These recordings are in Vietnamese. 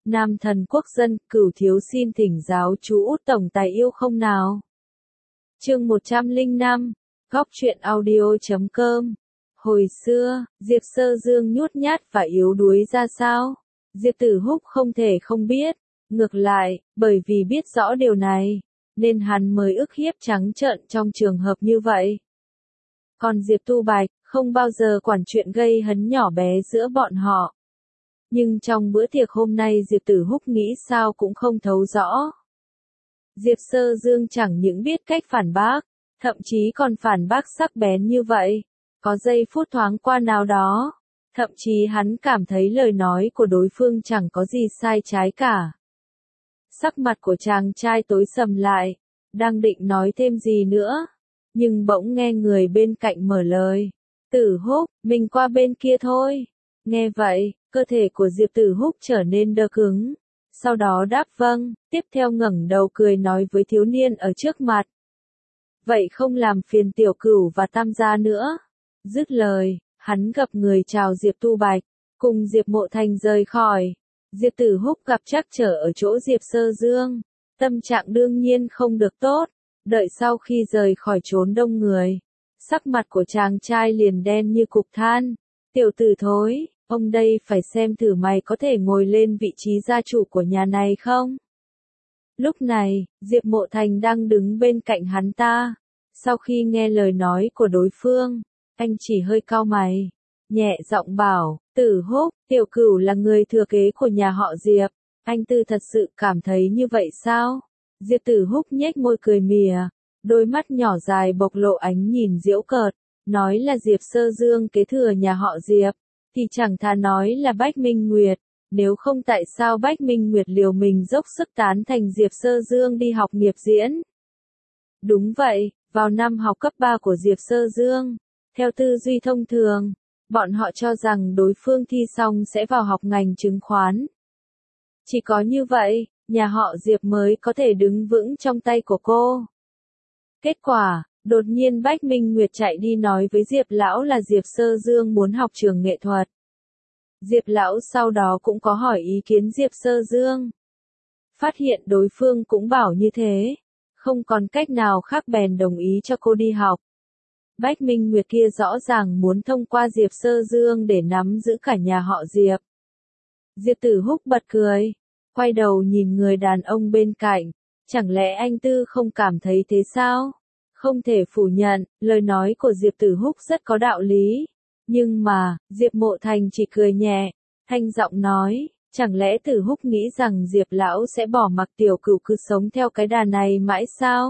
Nam thần quốc dân, Cửu thiếu xin thỉnh giáo chú Út tổng tài yêu không nào. Chương 105, Góc truyện audio.com. Hồi xưa, Diệp Sơ Dương nhút nhát và yếu đuối ra sao? Diệp Tử Húc không thể không biết. Ngược lại, bởi vì biết rõ điều này, nên hắn mới ức hiếp trắng trợn trong trường hợp như vậy. Còn Diệp Tu Bạch, không bao giờ quản chuyện gây hấn nhỏ bé giữa bọn họ. Nhưng trong bữa tiệc hôm nay Diệp Tử Húc nghĩ sao cũng không thấu rõ. Diệp Sơ Dương chẳng những biết cách phản bác, thậm chí còn phản bác sắc bén như vậy. Có giây phút thoáng qua nào đó, thậm chí hắn cảm thấy lời nói của đối phương chẳng có gì sai trái cả. Sắc mặt của chàng trai tối sầm lại, đang định nói thêm gì nữa, nhưng bỗng nghe người bên cạnh mở lời. Tử Húc, mình qua bên kia thôi. Nghe vậy, cơ thể của Diệp Tử Húc trở nên đơ cứng. Sau đó đáp vâng, tiếp theo ngẩng đầu cười nói với thiếu niên ở trước mặt. Vậy không làm phiền Tiểu Cửu và Tam gia nữa. Dứt lời, hắn gập người chào Diệp Tu Bạch, cùng Diệp Mộ Thành rời khỏi. Diệp Tử Húc gặp trắc trở ở chỗ Diệp Sơ Dương, tâm trạng đương nhiên không được tốt. Đợi sau khi rời khỏi chốn đông người, sắc mặt của chàng trai liền đen như cục than. Tiểu tử thối, ông đây phải xem thử mày có thể ngồi lên vị trí gia chủ của nhà này không? Lúc này, Diệp Mộ Thành đang đứng bên cạnh hắn ta. Sau khi nghe lời nói của đối phương, anh chỉ hơi cau mày, nhẹ giọng bảo, Tử Húc, Tiểu Cửu là người thừa kế của nhà họ Diệp. Anh Tư thật sự cảm thấy như vậy sao? Diệp Tử Húc nhếch môi cười mỉa, đôi mắt nhỏ dài bộc lộ ánh nhìn giễu cợt, nói là Diệp Sơ Dương kế thừa nhà họ Diệp, thì chẳng thà nói là Bách Minh Nguyệt, nếu không tại sao Bách Minh Nguyệt liều mình dốc sức tán thành Diệp Sơ Dương đi học nghiệp diễn. Đúng vậy, vào năm học cấp 3 của Diệp Sơ Dương, theo tư duy thông thường, bọn họ cho rằng đối phương thi xong sẽ vào học ngành chứng khoán. Chỉ có như vậy, nhà họ Diệp mới có thể đứng vững trong tay của cô. Kết quả, đột nhiên Bách Minh Nguyệt chạy đi nói với Diệp Lão là Diệp Sơ Dương muốn học trường nghệ thuật. Diệp Lão sau đó cũng có hỏi ý kiến Diệp Sơ Dương. Phát hiện đối phương cũng bảo như thế, không còn cách nào khác bèn đồng ý cho cô đi học. Bách Minh Nguyệt kia rõ ràng muốn thông qua Diệp Sơ Dương để nắm giữ cả nhà họ Diệp. Diệp Tử Húc bật cười, quay đầu nhìn người đàn ông bên cạnh, chẳng lẽ anh Tư không cảm thấy thế sao? Không thể phủ nhận, lời nói của Diệp Tử Húc rất có đạo lý. Nhưng mà, Diệp Mộ Thành chỉ cười nhẹ, thanh giọng nói, chẳng lẽ Tử Húc nghĩ rằng Diệp Lão sẽ bỏ mặc Tiểu Cửu cứ sống theo cái đà này mãi sao?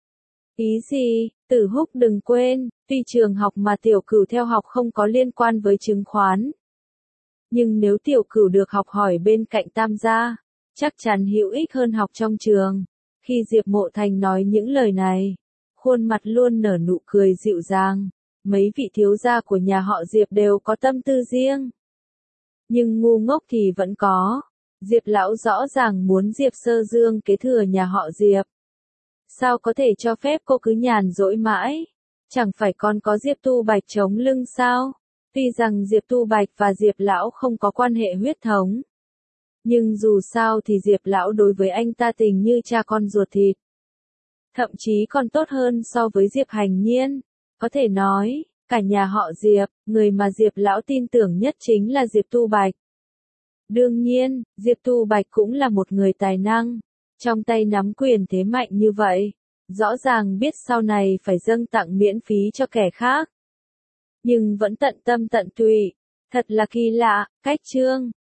Ý gì? Tử Húc đừng quên, tuy trường học mà Tiểu Cửu theo học không có liên quan với chứng khoán. Nhưng nếu Tiểu Cửu được học hỏi bên cạnh Tam gia, chắc chắn hữu ích hơn học trong trường. Khi Diệp Mộ Thành nói những lời này, khuôn mặt luôn nở nụ cười dịu dàng. Mấy vị thiếu gia của nhà họ Diệp đều có tâm tư riêng. Nhưng ngu ngốc thì vẫn có. Diệp Lão rõ ràng muốn Diệp Sơ Dương kế thừa nhà họ Diệp. Sao có thể cho phép cô cứ nhàn rỗi mãi? Chẳng phải còn có Diệp Tu Bạch chống lưng sao? Tuy rằng Diệp Tu Bạch và Diệp Lão không có quan hệ huyết thống. Nhưng dù sao thì Diệp Lão đối với anh ta tình như cha con ruột thịt. Thậm chí còn tốt hơn so với Diệp Hành Nhiên. Có thể nói, cả nhà họ Diệp, người mà Diệp Lão tin tưởng nhất chính là Diệp Tu Bạch. Đương nhiên, Diệp Tu Bạch cũng là một người tài năng. Trong tay nắm quyền thế mạnh như vậy, rõ ràng biết sau này phải dâng tặng miễn phí cho kẻ khác. Nhưng vẫn tận tâm tận tụy, thật là kỳ lạ, cách chương.